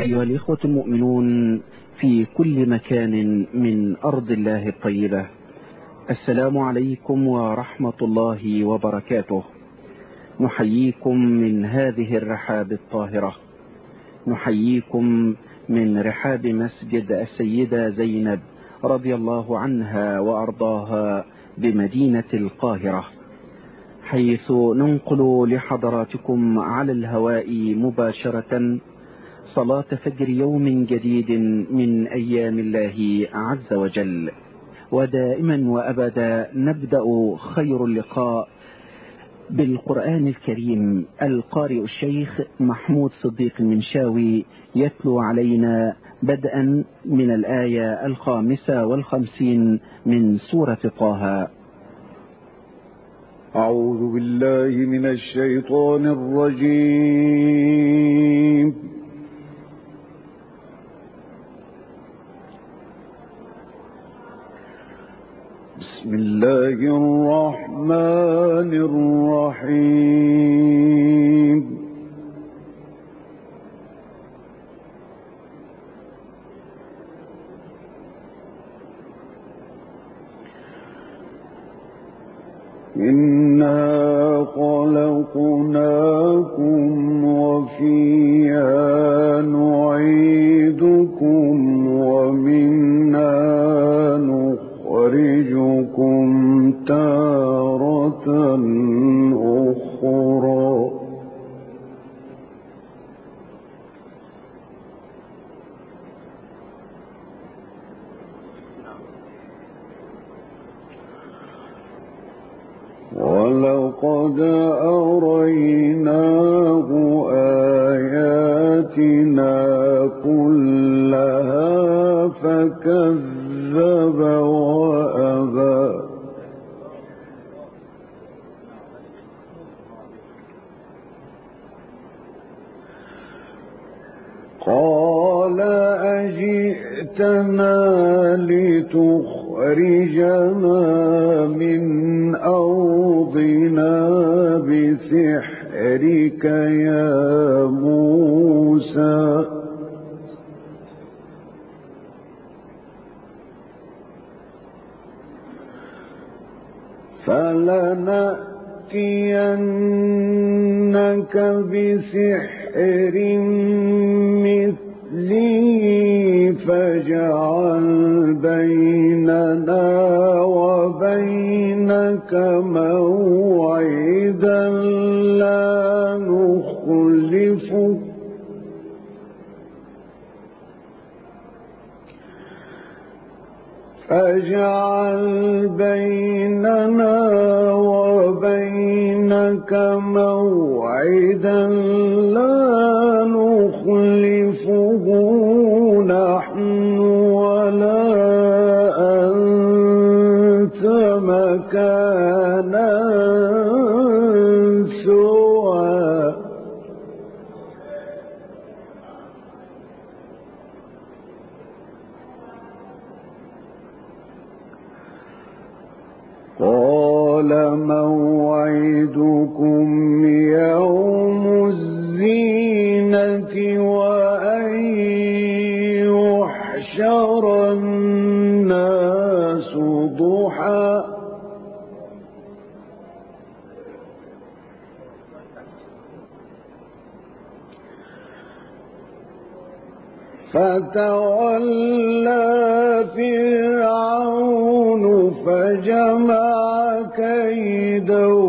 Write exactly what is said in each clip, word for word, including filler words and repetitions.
أيها الإخوة المؤمنون في كل مكان من أرض الله الطيبة، السلام عليكم ورحمة الله وبركاته. نحييكم من هذه الرحاب الطاهرة، نحييكم من رحاب مسجد السيدة زينب رضي الله عنها وأرضاها بمدينة القاهرة، حيث ننقل لحضراتكم على الهواء مباشرة صلاة فجر يوم جديد من أيام الله عز وجل. ودائما وأبدا نبدأ خير اللقاء بالقرآن الكريم. القارئ الشيخ محمود صديق المنشاوي يتلو علينا بدءا من الآية الخامسة والخمسين من سورة طه. أعوذ بالله من الشيطان الرجيم. بسم الله الرحمن الرحيم. إنا خلقناكم وفيها نعيدكم ومنها نخرجكم تارة أخرى. ولقد أريناه آياتنا كلها فكذب وأبى. قال أجئتنا لتخرجنا من أرضنا بسحرك يا موسى، فلنأتينك بسحر مثله فاجعل بيننا وبينك موعدا لا نخلفه فاجعل بيننا وبينك موعدا لا نخلفه نحن ولا أنت مكانا سوى. قال موعدكم يوم الزينة وأن يحشر الناس ضحى فتولى فرعون فجمع كيده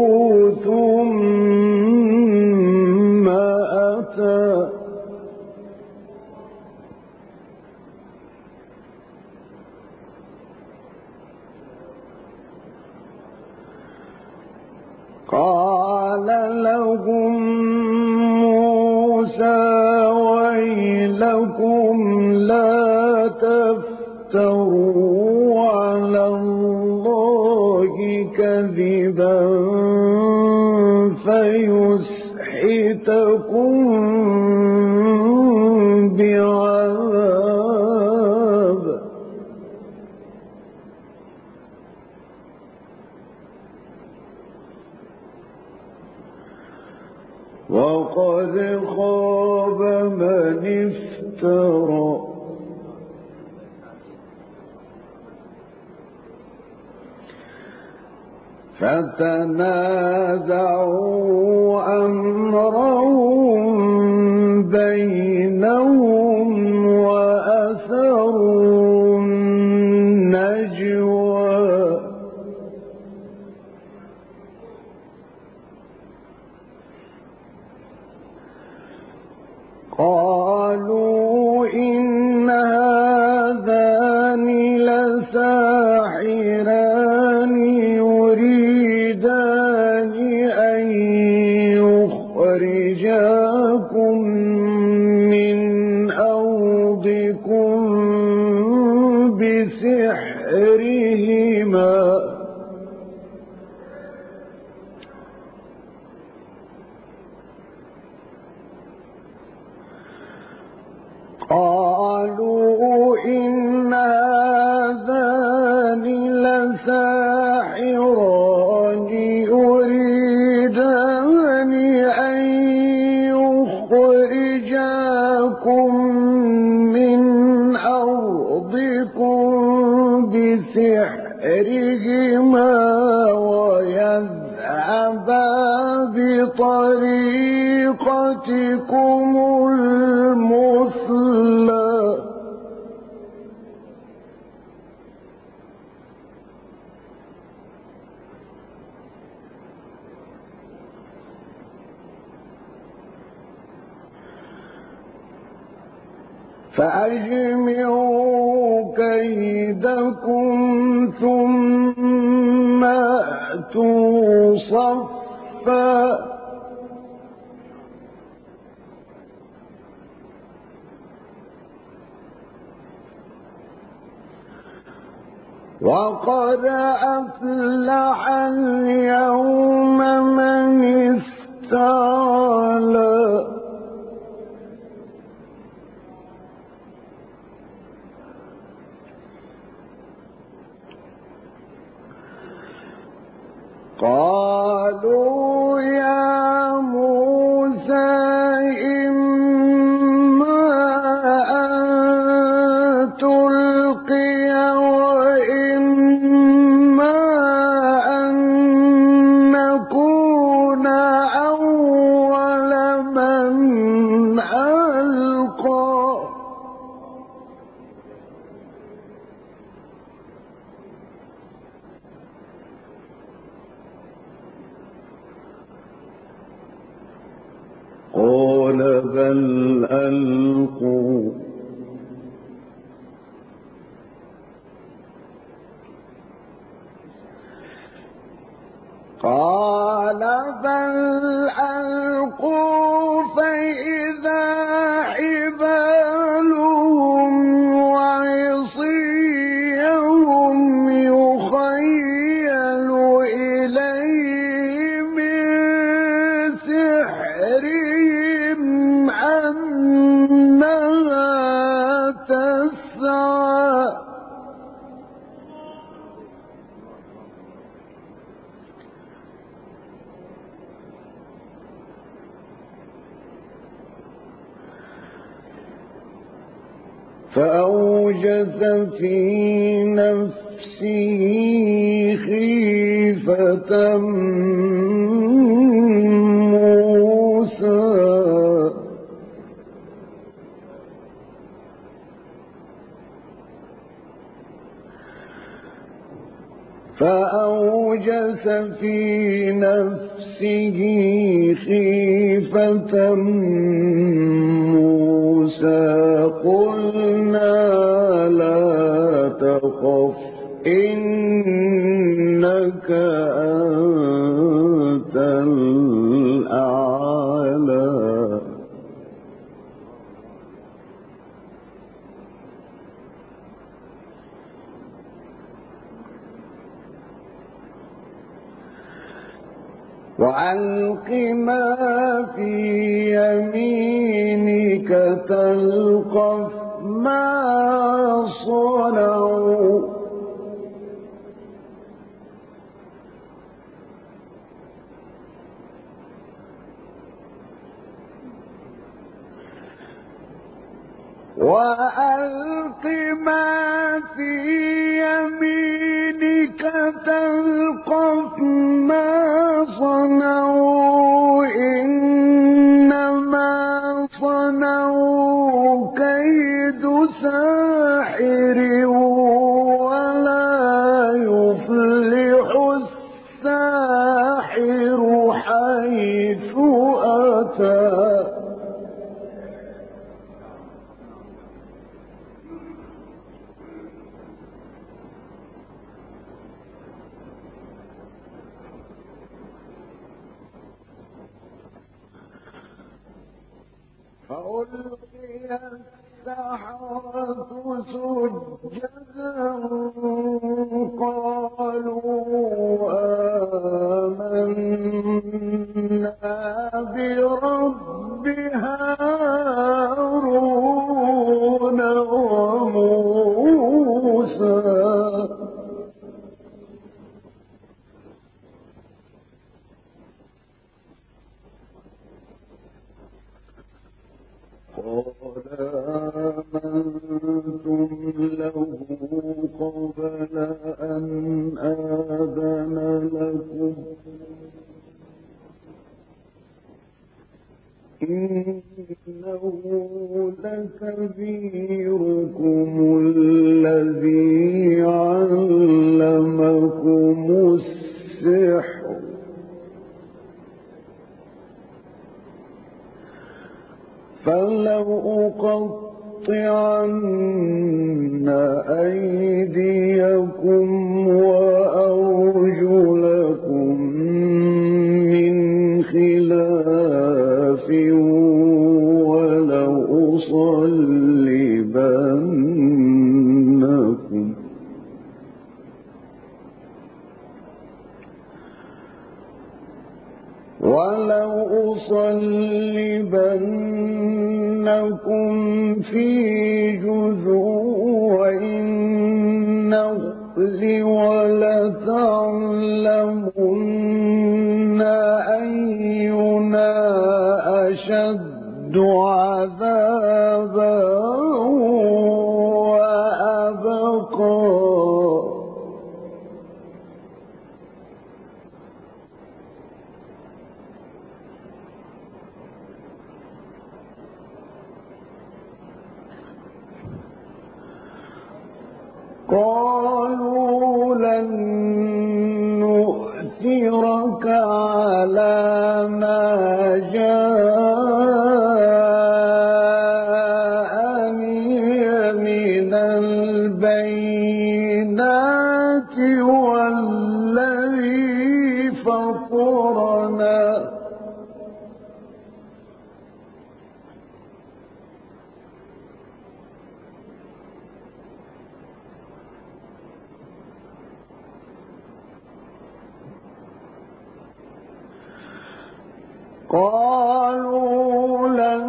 ثم أتى. قال لهم موسى ويلكم لا تفتروا على الله كذبا فيسحتكم بعذاب. وقد خاب من افترى فتنازعوا أمرهم بينهم وأسروا النجوى قالوا إن هذان لساحران يريدان أن يخرجاكم من أرضكم بسحرهما قالوا إن هذان لساحران يريدان أن يخرجاكم من أرضكم بسحرهما ويذهبا بطريقتكم المثلى فأجمعوا كيدكم ثم أتوا صفا وقد أفلح اليوم من استعلى قالوا يا موسى إما أن تلقي وإما أن نكون أول من ألقى قال بل ألقوا قال بل ألقوا فإذا حبالهم وعصيهم يخيل إليه من سحرهم أنها تسعى فأوجس في نفسه خيفة موسى فأوجس في نفسه خيفة موسى قلنا لا تخف إنك أنت الأعلى وألق ما في يمينك تلقف ما صنعوا وألق ما في يمينك تلقف ما صنعوا إنما صنعوا كيد ساحر ولا يفلح الساحر حيث أتى. فألقي السحرة سجدا قالوا آمنا برب هارون وموسى. قال آمنتم له قبل أن آذن لكم إنه لكبيركم الذي علمكم السحر فلأقطعن أيديكم وأرجلكم من خلاف ولأصلبنكم ولأصلبنكم في جذوع النخل ولتعلمن أينا أشد عذابا وأبقى. قالوا لن نؤثرك على ما جاءنا من البينات والذي فطرنا قالوا لن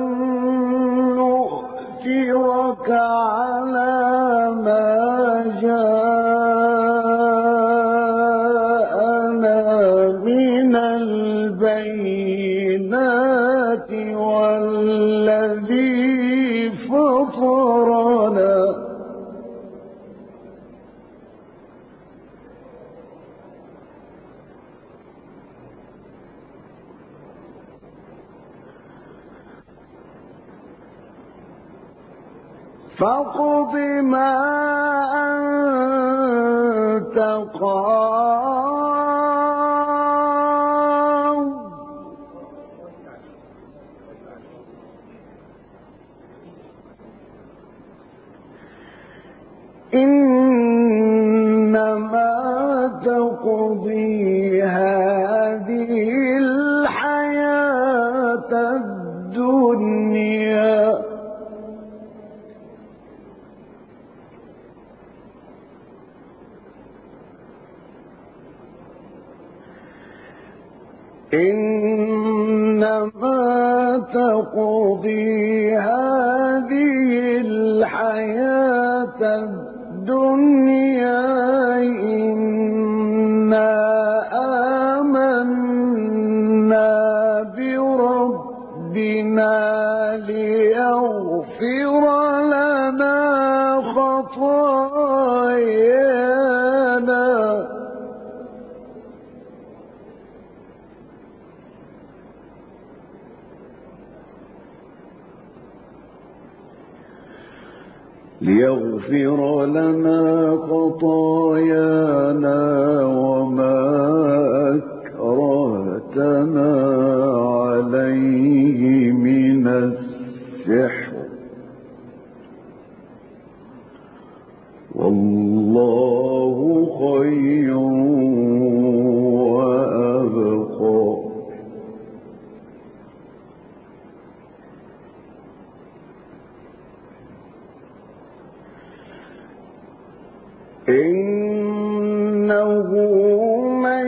نؤثرك على ما جاءنا من البينات والذي فطرنا فاقض ما أنت قاض إنما تقضي هذه الحياة الدنيا إنما تقضي هذه الحياة الدنيا إنا آمنا بربنا ليغفر لنا لنا خطايانا ليغفر لنا خطايانا وما أكرهتنا عليه من السحر والله خير وأبقى. إنه من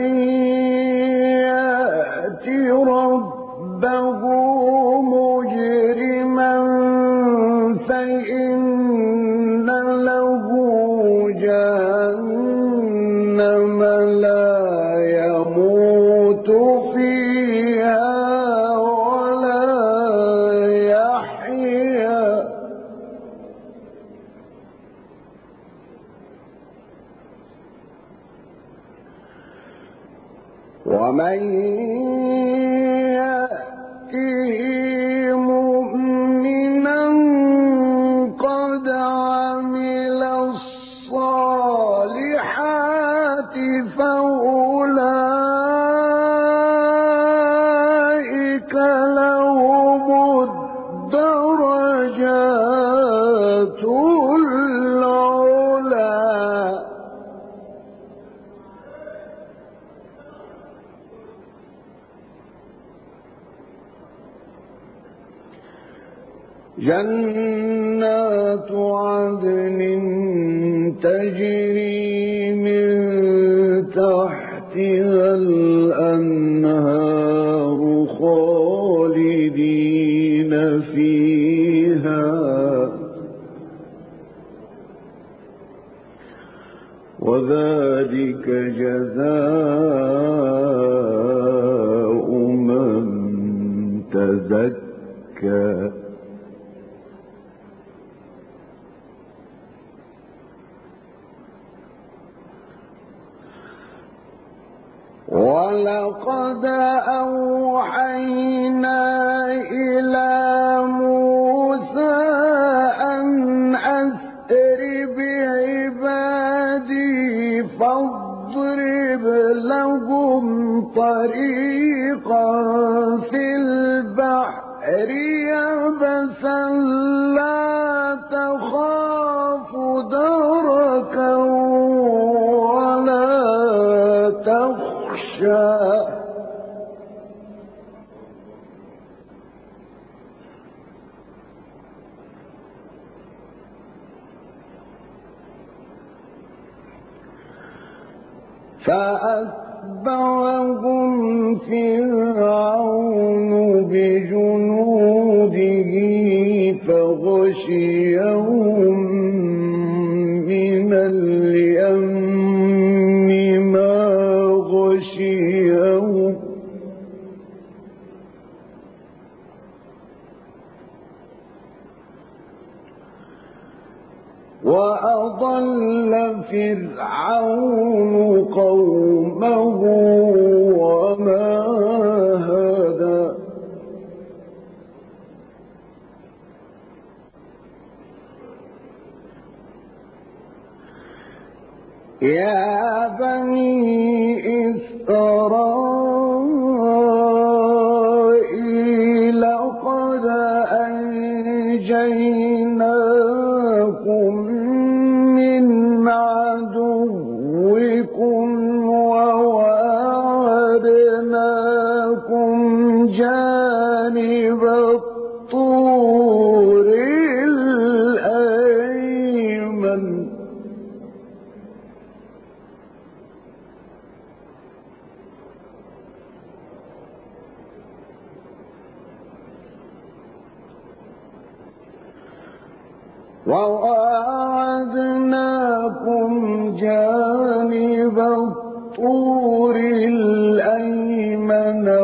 يأت ربه مجرما فإن له جهنم لا يموت فيها ولا يحيا ومن يأته مؤمنا قد عمل الصالحات فأولئك لهم الدرجات العلى. جنات عدن تجري من تحتها الأنهار خالدين فيها وذلك جزاء من تزكى. ولقد أوحينا إلى موسى أن أسر بعبادي فاضرب لهم طريقا في البحر يبسا لا تخاف دركا ولا تخشى فأتبعهم فرعون بجنوده فغشيهم من اليم ما غشيهم وأضل فرعون قومه وما هدى. يا بني إسرائيل قد أنجيناكم من عدوكم وواعدناكم جانب الطور الأيمن وواعدناكم جانب الطور الأيمن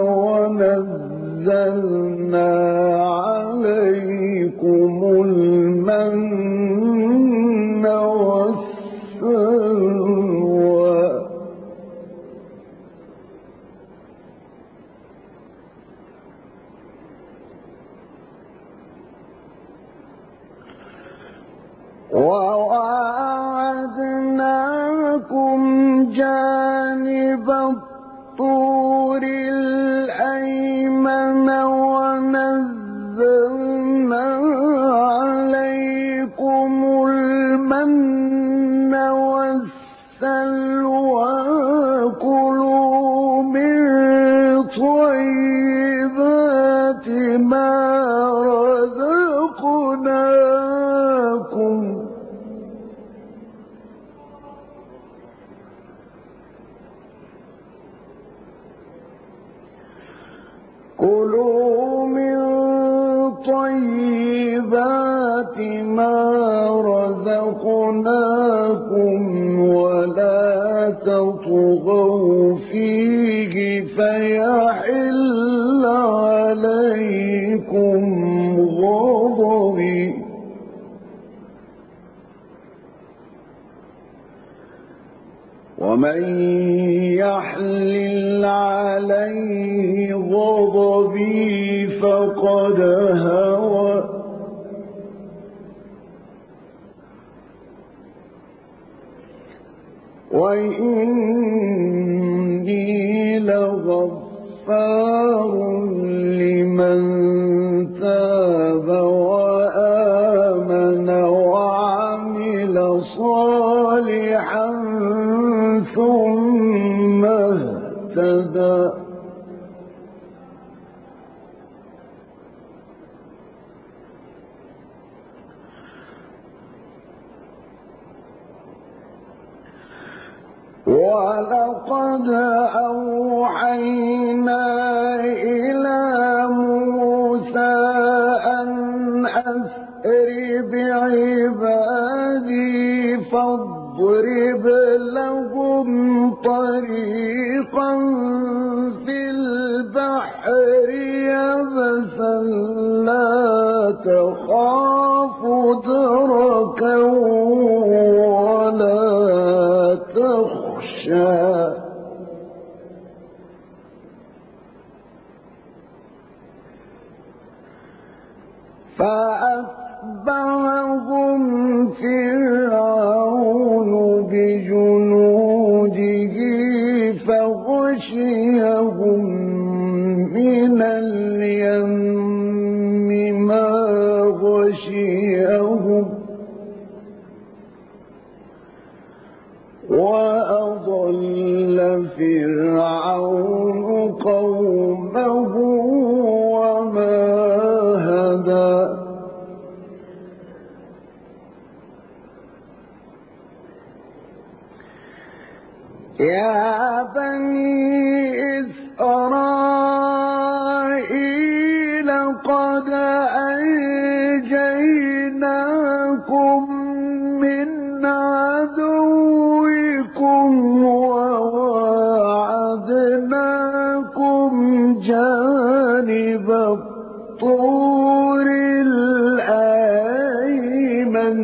ونزلنا عليكم المن وواعدناكم جانب الطور الأيمن ونزلنا عليكم المن والسلوى كلوا من طيبات ما رزقناكم كلوا من طيبات ما رزقناكم ولا تطغوا فيه فيحل عليكم غضبي ومن يحلل عليه غضبي فقد هوى وإني لغفار لمن تاب وآمن وعمل صالحا ثم اهتدى ولقد أوحينا إلى موسى أن أسر بعبادي فاضرب لهم طريقا في البحر يبسا لا تخاف دركا ولا تخشى فأتبعهم فرعون بجنوده فغشيهم من اليم ما غشيهم وأضل فرعون قومه وما هدى يا بني إسرائيل قد أنجيناكم من عدوكم وواعدناكم جانب الطور الأيمن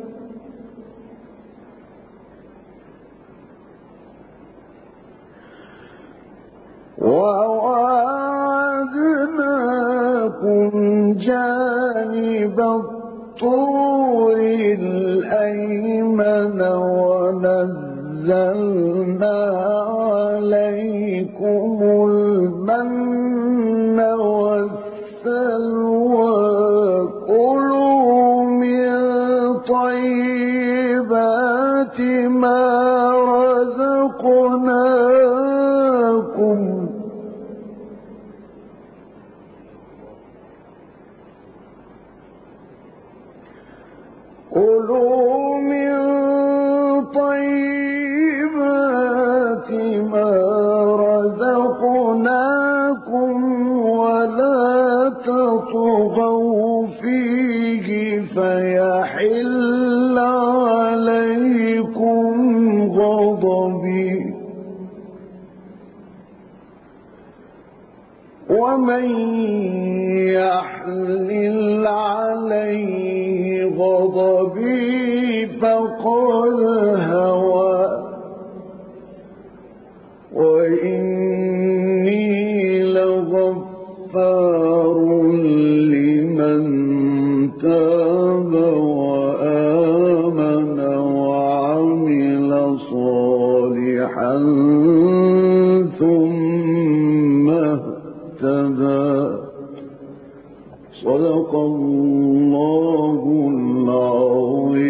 وواعدناكم جانب الطور الأيمن ونزلنا عليكم المن والسلوى كلوا من طيبات ما رزقناكم كلوا من طيبات ما رزقناكم ولا تطغوا فيه فيحل عليكم غضبي ومن يحلل عليه غضبي فقد هوى وإني لغفار لمن تاب وآمن ثم اهتدى. صدق الله العظيم.